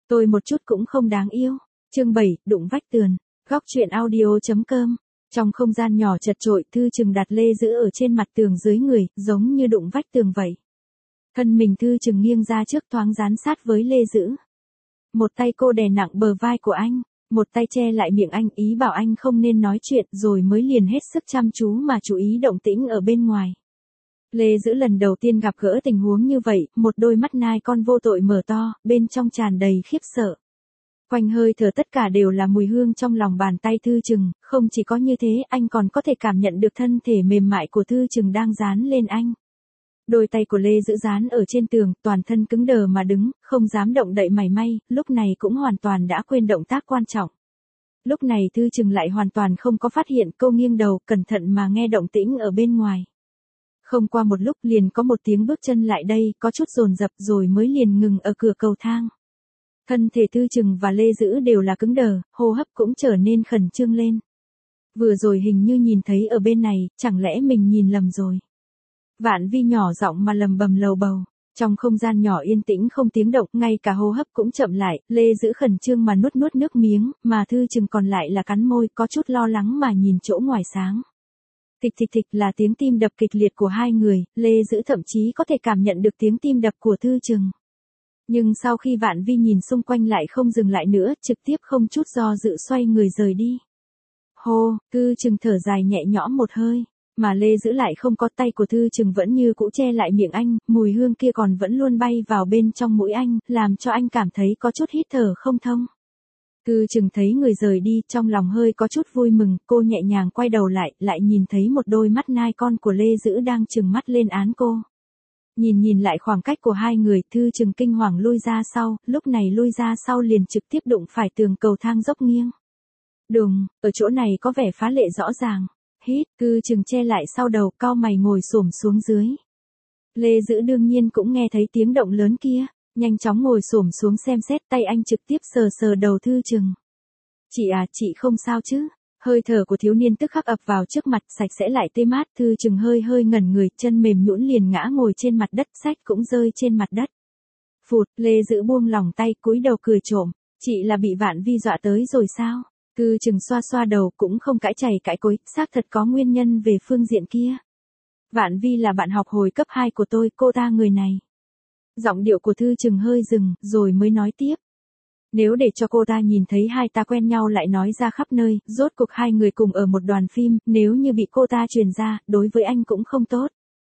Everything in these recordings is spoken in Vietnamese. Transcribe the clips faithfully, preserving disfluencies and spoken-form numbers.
Tôi một chút cũng không đáng yêu. Chương bảy, đụng vách tường. Góc truyện audio.com. Trong không gian nhỏ chật chội, Thư Trừng đặt Lê Dữ ở trên mặt tường dưới người, giống như đụng vách tường vậy. Thân mình Thư Trừng nghiêng ra trước thoáng dán sát với Lê Dữ. Một tay cô đè nặng bờ vai của anh, một tay che lại miệng anh, ý bảo anh không nên nói chuyện, rồi mới liền hết sức chăm chú mà chú ý động tĩnh ở bên ngoài. Lê Dữ lần đầu tiên gặp gỡ tình huống như vậy, một đôi mắt nai con vô tội mở to, bên trong tràn đầy khiếp sợ. Quanh hơi thở tất cả đều là mùi hương trong lòng bàn tay Thư Trừng, không chỉ có như thế, anh còn có thể cảm nhận được thân thể mềm mại của Thư Trừng đang dán lên anh. Đôi tay của Lê Dữ dán ở trên tường, toàn thân cứng đờ mà đứng, không dám động đậy mảy may, lúc này cũng hoàn toàn đã quên động tác quan trọng. Lúc này Thư Trừng lại hoàn toàn không có phát hiện, cô nghiêng đầu, cẩn thận mà nghe động tĩnh ở bên ngoài. Không qua một lúc liền có một tiếng bước chân lại đây, có chút dồn dập rồi mới liền ngừng ở cửa cầu thang. Thân thể Thư Trừng và Lê Dữ đều là cứng đờ, hô hấp cũng trở nên khẩn trương lên. Vừa rồi hình như nhìn thấy ở bên này, chẳng lẽ mình nhìn lầm rồi. Vạn Vi nhỏ giọng mà lầm bầm lầu bầu. Trong không gian nhỏ yên tĩnh không tiếng động, ngay cả hô hấp cũng chậm lại, Lê Dữ khẩn trương mà nuốt nuốt nước miếng, mà Thư Trừng còn lại là cắn môi, có chút lo lắng mà nhìn chỗ ngoài sáng. Thịch thịch thịch là tiếng tim đập kịch liệt của hai người, Lê Dữ thậm chí có thể cảm nhận được tiếng tim đập của Thư Trừng. Nhưng sau khi Vạn Vi nhìn xung quanh lại không dừng lại nữa, trực tiếp không chút do dự xoay người rời đi. Hô, Thư Trừng thở dài nhẹ nhõm một hơi, mà Lê Dữ lại không có, tay của Thư Trừng vẫn như cũ che lại miệng anh, mùi hương kia còn vẫn luôn bay vào bên trong mũi anh, làm cho anh cảm thấy có chút hít thở không thông. Thư Trừng thấy người rời đi, trong lòng hơi có chút vui mừng, cô nhẹ nhàng quay đầu lại, lại nhìn thấy một đôi mắt nai con của Lê Dữ đang trừng mắt lên án cô. Nhìn nhìn lại khoảng cách của hai người, Thư Trừng kinh hoàng lui ra sau, lúc này lui ra sau liền trực tiếp đụng phải tường cầu thang dốc nghiêng. Đùng, ở chỗ này có vẻ phá lệ rõ ràng. Hít, Thư Trừng che lại sau đầu, cau mày ngồi xổm xuống dưới. Lê Dữ đương nhiên cũng nghe thấy tiếng động lớn kia, nhanh chóng ngồi xổm xuống xem xét, tay anh trực tiếp sờ sờ đầu Thư Trừng. Chị à, chị không sao chứ? Hơi thở của thiếu niên tức khắc ập vào trước mặt, sạch sẽ lại tê mát, Thư Trừng hơi hơi ngẩn người, chân mềm nhũn liền ngã ngồi trên mặt đất, sách cũng rơi trên mặt đất. Phụt, Lê Dữ buông lỏng tay, cúi đầu cười trộm, chị là bị Vạn Vi dọa tới rồi sao? Thư Trừng xoa xoa đầu, cũng không cãi chày cãi cối, xác thật có nguyên nhân về phương diện kia. Vạn Vi là bạn học hồi cấp hai của tôi, cô ta người này. Giọng điệu của Thư Trừng hơi dừng, rồi mới nói tiếp. Nếu để cho cô ta nhìn thấy hai ta quen nhau lại nói ra khắp nơi, rốt cuộc hai người cùng ở một đoàn phim, nếu như bị cô ta truyền ra, đối với anh cũng không tốt.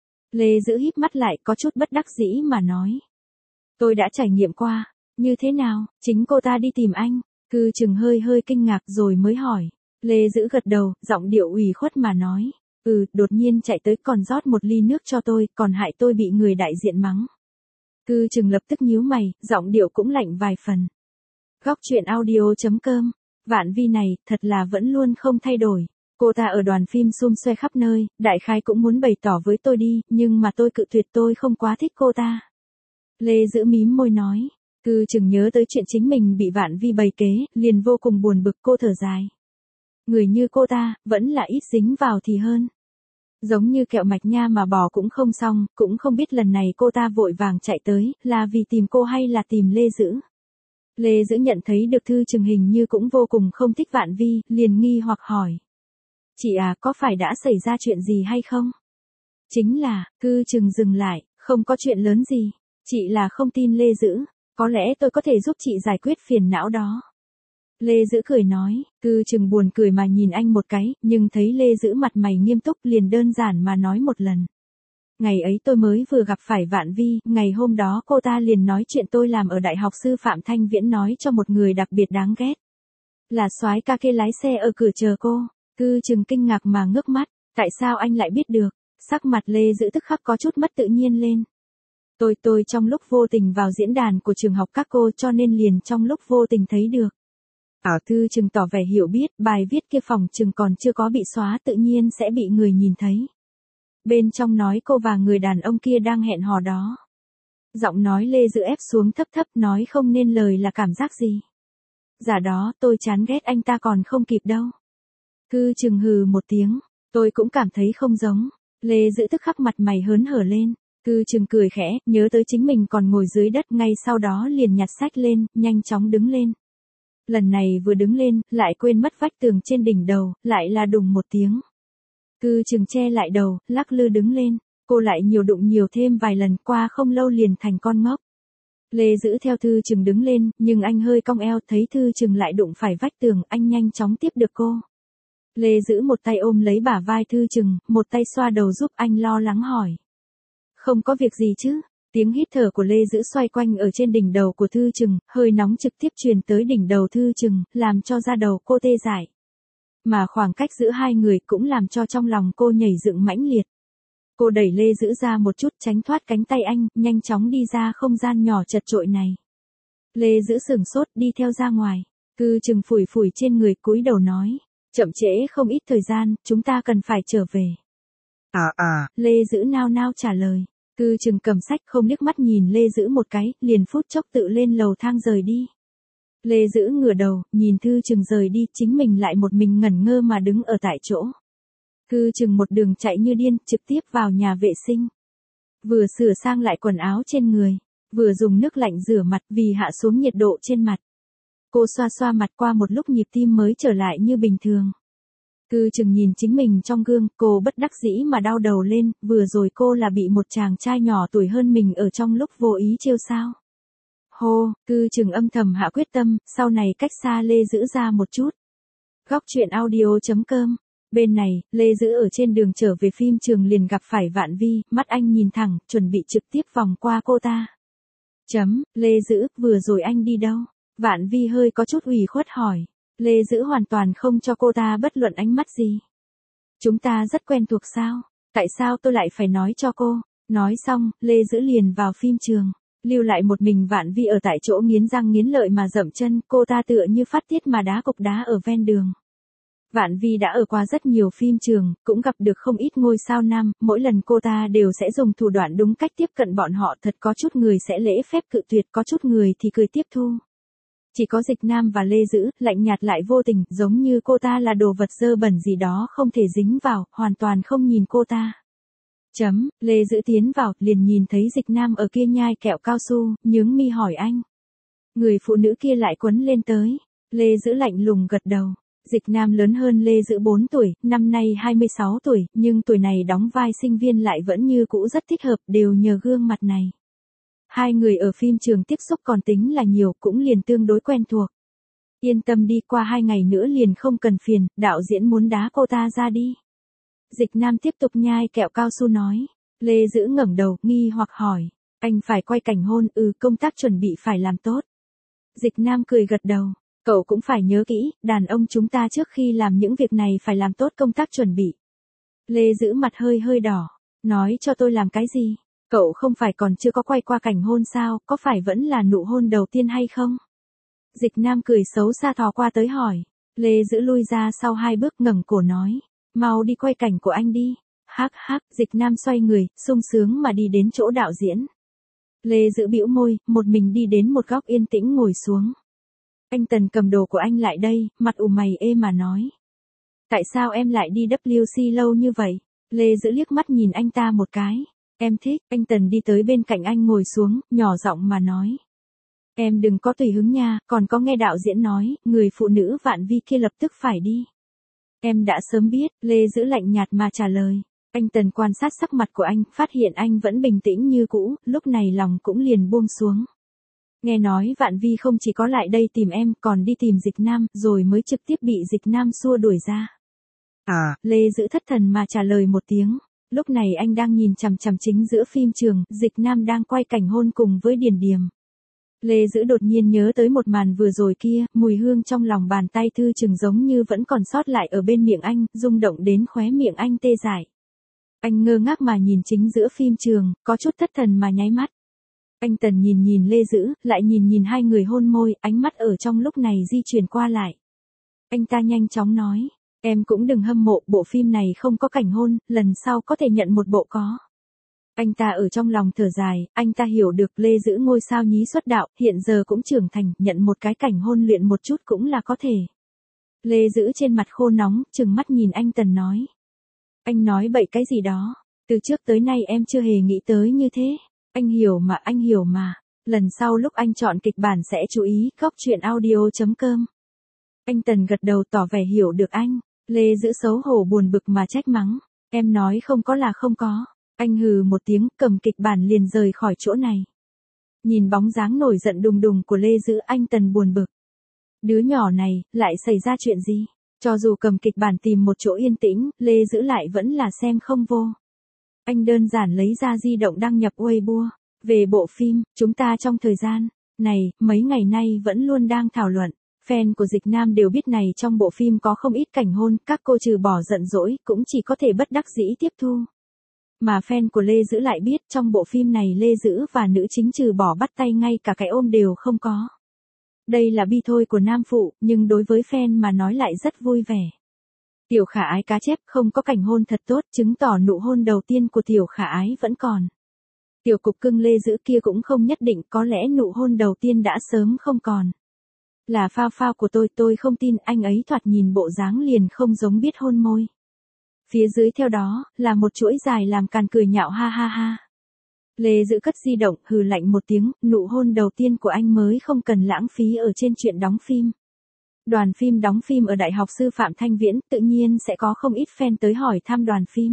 Lê Dữ híp mắt lại, có chút bất đắc dĩ mà nói. Tôi đã trải nghiệm qua, như thế nào, chính cô ta đi tìm anh. Thư Trừng hơi hơi kinh ngạc rồi mới hỏi. Lê Dữ gật đầu, giọng điệu ủy khuất mà nói. Ừ, đột nhiên chạy tới còn rót một ly nước cho tôi, còn hại tôi bị người đại diện mắng. Thư Trừng lập tức nhíu mày, giọng điệu cũng lạnh vài phần. Góc truyện audio.com. Vạn Vi này, thật là vẫn luôn không thay đổi. Cô ta ở đoàn phim xum xoe khắp nơi, đại khái cũng muốn bày tỏ với tôi đi, nhưng mà tôi cự tuyệt, tôi không quá thích cô ta. Lê Dữ mím môi nói. Thư Trừng nhớ tới chuyện chính mình bị Vạn Vi bày kế, liền vô cùng buồn bực, cô thở dài. Người như cô ta, vẫn là ít dính vào thì hơn. Giống như kẹo mạch nha mà bỏ cũng không xong, cũng không biết lần này cô ta vội vàng chạy tới, là vì tìm cô hay là tìm Lê Dữ. Lê Dữ nhận thấy được Thư Trừng hình như cũng vô cùng không thích Vạn Vi, liền nghi hoặc hỏi. Chị à, có phải đã xảy ra chuyện gì hay không? Chính là, Thư Trừng dừng lại, không có chuyện lớn gì, chị là không tin Lê Dữ. Có lẽ tôi có thể giúp chị giải quyết phiền não đó. Lê Dữ cười nói, Thư Trừng buồn cười mà nhìn anh một cái, nhưng thấy Lê Dữ mặt mày nghiêm túc liền đơn giản mà nói một lần. Ngày ấy tôi mới vừa gặp phải Vạn Vi, ngày hôm đó cô ta liền nói chuyện tôi làm ở Đại học Sư phạm Thanh Viễn nói cho một người đặc biệt đáng ghét. Là soái ca kia lái xe ở cửa chờ cô. Thư Trừng kinh ngạc mà ngước mắt, tại sao anh lại biết được? Sắc mặt Lê Dữ tức khắc có chút mất tự nhiên lên. Tôi tôi trong lúc vô tình vào diễn đàn của trường học các cô cho nên liền trong lúc vô tình thấy được. Ảo Thư Trừng tỏ vẻ hiểu biết, bài viết kia phòng chừng còn chưa có bị xóa tự nhiên sẽ bị người nhìn thấy. Bên trong nói cô và người đàn ông kia đang hẹn hò đó. Giọng nói Lê Dữ ép xuống thấp thấp, nói không nên lời là cảm giác gì. Giả đó, tôi chán ghét anh ta còn không kịp đâu. Thư Trừng hừ một tiếng, tôi cũng cảm thấy không giống. Lê Dữ tức khắc mặt mày hớn hở lên. Cư Trừng cười khẽ, nhớ tới chính mình còn ngồi dưới đất, ngay sau đó liền nhặt sách lên, nhanh chóng đứng lên. Lần này vừa đứng lên, lại quên mất vách tường trên đỉnh đầu, lại là đùng một tiếng. Cư Trừng che lại đầu, lắc lư đứng lên, cô lại nhiều đụng nhiều thêm vài lần, qua không lâu liền thành con ngốc. Lê Dữ theo Thư Trừng đứng lên, nhưng anh hơi cong eo, thấy Thư Trừng lại đụng phải vách tường, anh nhanh chóng tiếp được cô. Lê Dữ một tay ôm lấy bả vai Thư Trừng, một tay xoa đầu giúp anh, lo lắng hỏi. Không có việc gì chứ? Tiếng hít thở của Lê Dữ xoay quanh ở trên đỉnh đầu của Thư Trừng, hơi nóng trực tiếp truyền tới đỉnh đầu Thư Trừng, làm cho da đầu cô tê dại. Mà khoảng cách giữa hai người cũng làm cho trong lòng cô nhảy dựng mãnh liệt. Cô đẩy Lê Dữ ra một chút, tránh thoát cánh tay anh, nhanh chóng đi ra không gian nhỏ chật chội này. Lê Dữ sửng sốt, đi theo ra ngoài. Cư Trừng phủi phủi trên người, cúi đầu nói. Chậm trễ không ít thời gian, chúng ta cần phải trở về. À à, Lê Dữ nao nao trả lời. Cư Trừng cầm sách không liếc mắt nhìn Lê Dữ một cái, liền phút chốc tự lên lầu thang rời đi. Lê Dữ ngửa đầu, nhìn Thư Trừng rời đi, chính mình lại một mình ngẩn ngơ mà đứng ở tại chỗ. Cư Trừng một đường chạy như điên, trực tiếp vào nhà vệ sinh. Vừa sửa sang lại quần áo trên người, vừa dùng nước lạnh rửa mặt vì hạ xuống nhiệt độ trên mặt. Cô xoa xoa mặt, qua một lúc nhịp tim mới trở lại như bình thường. Cư Trừng nhìn chính mình trong gương, cô bất đắc dĩ mà đau đầu lên, vừa rồi cô là bị một chàng trai nhỏ tuổi hơn mình ở trong lúc vô ý trêu sao. Hô, Cư Trừng âm thầm hạ quyết tâm, sau này cách xa Lê Dữ ra một chút. Góc truyện audio chấm com. Bên này, Lê Dữ ở trên đường trở về phim trường liền gặp phải Vạn Vi, mắt anh nhìn thẳng, chuẩn bị trực tiếp vòng qua cô ta. Chấm, Lê Dữ, vừa rồi anh đi đâu? Vạn Vi hơi có chút ủy khuất hỏi. Lê Dữ hoàn toàn không cho cô ta bất luận ánh mắt gì. Chúng ta rất quen thuộc sao? Tại sao tôi lại phải nói cho cô? Nói xong, Lê Dữ liền vào phim trường. Lưu lại một mình Vạn Vi ở tại chỗ nghiến răng nghiến lợi mà dậm chân, cô ta tựa như phát tiết mà đá cục đá ở ven đường. Vạn Vi đã ở qua rất nhiều phim trường, cũng gặp được không ít ngôi sao nam, mỗi lần cô ta đều sẽ dùng thủ đoạn đúng cách tiếp cận bọn họ, thật có chút người sẽ lễ phép cự tuyệt, có chút người thì cười tiếp thu. Chỉ có Dịch Nam và Lê Dữ, lạnh nhạt lại vô tình, giống như cô ta là đồ vật dơ bẩn gì đó không thể dính vào, hoàn toàn không nhìn cô ta. Chấm, Lê Dữ tiến vào, liền nhìn thấy Dịch Nam ở kia nhai kẹo cao su, nhướng mi hỏi anh. Người phụ nữ kia lại quấn lên tới. Lê Dữ lạnh lùng gật đầu. Dịch Nam lớn hơn Lê Dữ bốn tuổi, năm nay hai mươi sáu tuổi, nhưng tuổi này đóng vai sinh viên lại vẫn như cũ rất thích hợp, đều nhờ gương mặt này. Hai người ở phim trường tiếp xúc còn tính là nhiều, cũng liền tương đối quen thuộc. Yên tâm đi, qua hai ngày nữa liền không cần phiền, đạo diễn muốn đá cô ta ra đi. Dịch Nam tiếp tục nhai kẹo cao su nói. Lê Dữ ngẩng đầu, nghi hoặc hỏi. Anh phải quay cảnh hôn, ừ, công tác chuẩn bị phải làm tốt. Dịch Nam cười gật đầu. Cậu cũng phải nhớ kỹ, đàn ông chúng ta trước khi làm những việc này phải làm tốt công tác chuẩn bị. Lê Dữ mặt hơi hơi đỏ. Nói cho tôi làm cái gì? Cậu không phải còn chưa có quay qua cảnh hôn sao, có phải vẫn là nụ hôn đầu tiên hay không? Dịch Nam cười xấu xa thò qua tới hỏi. Lê Dữ lui ra sau hai bước ngẩng cổ nói. Mau đi quay cảnh của anh đi. Hắc hắc, Dịch Nam xoay người, sung sướng mà đi đến chỗ đạo diễn. Lê Dữ bĩu môi, một mình đi đến một góc yên tĩnh ngồi xuống. Anh Tần cầm đồ của anh lại đây, mặt ủ mày ê mà nói. Tại sao em lại đi vê xê lâu như vậy? Lê Dữ liếc mắt nhìn anh ta một cái. Em thích, anh Tần đi tới bên cạnh anh ngồi xuống, nhỏ giọng mà nói. Em đừng có tùy hứng nha, còn có nghe đạo diễn nói, người phụ nữ Vạn Vi kia lập tức phải đi. Em đã sớm biết, Lê Dữ lạnh nhạt mà trả lời. Anh Tần quan sát sắc mặt của anh, phát hiện anh vẫn bình tĩnh như cũ, lúc này lòng cũng liền buông xuống. Nghe nói Vạn Vi không chỉ có lại đây tìm em, còn đi tìm Dịch Nam, rồi mới trực tiếp bị Dịch Nam xua đuổi ra. À, Lê Dữ thất thần mà trả lời một tiếng. Lúc này anh đang nhìn chằm chằm chính giữa phim trường, Dịch Nam đang quay cảnh hôn cùng với Điền Điềm. Lê Dữ đột nhiên nhớ tới một màn vừa rồi kia, mùi hương trong lòng bàn tay Thư Trừng giống như vẫn còn sót lại ở bên miệng anh, rung động đến khóe miệng anh tê dại. Anh ngơ ngác mà nhìn chính giữa phim trường, có chút thất thần mà nháy mắt. Anh Tần nhìn nhìn Lê Dữ, lại nhìn nhìn hai người hôn môi, ánh mắt ở trong lúc này di chuyển qua lại. Anh ta nhanh chóng nói, em cũng đừng hâm mộ, bộ phim này không có cảnh hôn, lần sau có thể nhận một bộ có. Anh ta ở trong lòng thở dài, anh ta hiểu được Lê Dữ ngôi sao nhí xuất đạo, hiện giờ cũng trưởng thành, nhận một cái cảnh hôn luyện một chút cũng là có thể. Lê Dữ trên mặt khô nóng, trừng mắt nhìn anh Tần nói. Anh nói bậy cái gì đó. Từ trước tới nay em chưa hề nghĩ tới như thế. Anh hiểu mà, anh hiểu mà. Lần sau lúc anh chọn kịch bản sẽ chú ý. Góc chuyện audio chấm com. Anh Tần gật đầu tỏ vẻ hiểu được anh. Lê Dữ xấu hổ buồn bực mà trách mắng. Em nói không có là không có. Anh hừ một tiếng, cầm kịch bản liền rời khỏi chỗ này. Nhìn bóng dáng nổi giận đùng đùng của Lê Dữ, anh Tần buồn bực. Đứa nhỏ này, lại xảy ra chuyện gì? Cho dù cầm kịch bản tìm một chỗ yên tĩnh, Lê Dữ lại vẫn là xem không vô. Anh đơn giản lấy ra di động đăng nhập Weibo. Về bộ phim, chúng ta trong thời gian này, mấy ngày nay vẫn luôn đang thảo luận. Fan của Dịch Nam đều biết này, trong bộ phim có không ít cảnh hôn, các cô trừ bỏ giận dỗi, cũng chỉ có thể bất đắc dĩ tiếp thu. Mà fan của Lê Dữ lại biết, trong bộ phim này Lê Dữ và nữ chính trừ bỏ bắt tay ngay cả cái ôm đều không có. Đây là bi thôi của nam phụ, nhưng đối với fan mà nói lại rất vui vẻ. Tiểu Khả Ái cá chép không có cảnh hôn thật tốt, chứng tỏ nụ hôn đầu tiên của Tiểu Khả Ái vẫn còn. Tiểu cục cưng Lê Dữ kia cũng không nhất định, có lẽ nụ hôn đầu tiên đã sớm không còn. Là phao phao của tôi, tôi không tin, anh ấy thoạt nhìn bộ dáng liền không giống biết hôn môi. Phía dưới theo đó, là một chuỗi dài làm càn cười nhạo ha ha ha. Lê Dữ cất di động, hừ lạnh một tiếng, nụ hôn đầu tiên của anh mới không cần lãng phí ở trên chuyện đóng phim. Đoàn phim đóng phim ở Đại học Sư phạm Thanh Viễn, tự nhiên sẽ có không ít fan tới hỏi thăm đoàn phim.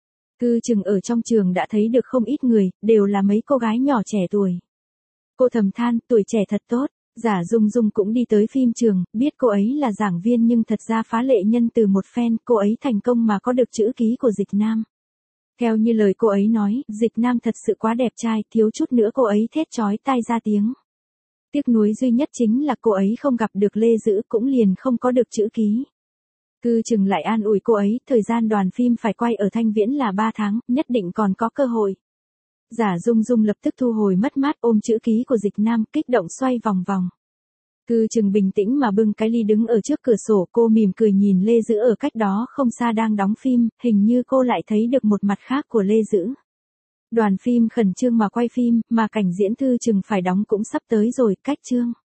Cư chừng ở trong trường đã thấy được không ít người, đều là mấy cô gái nhỏ trẻ tuổi. Cô thầm than, tuổi trẻ thật tốt. Giả Dung Dung cũng đi tới phim trường, biết cô ấy là giảng viên nhưng thật ra phá lệ nhân từ một fan, cô ấy thành công mà có được chữ ký của Dịch Nam. Theo như lời cô ấy nói, Dịch Nam thật sự quá đẹp trai, thiếu chút nữa cô ấy thét chói tai ra tiếng. Tiếc nuối duy nhất chính là cô ấy không gặp được Lê Dữ, cũng liền không có được chữ ký. Cư chừng lại an ủi cô ấy, thời gian đoàn phim phải quay ở Thanh Viễn là ba tháng, nhất định còn có cơ hội. Giả Dung Dung lập tức thu hồi mất mát, ôm chữ ký của Dịch Nam, kích động xoay vòng vòng. Cư chừng bình tĩnh mà bưng cái ly đứng ở trước cửa sổ, cô mỉm cười nhìn Lê Dữ ở cách đó không xa đang đóng phim, hình như cô lại thấy được một mặt khác của Lê Dữ. Đoàn phim khẩn trương mà quay phim, mà cảnh diễn Thư chừng phải đóng cũng sắp tới rồi, cách chương.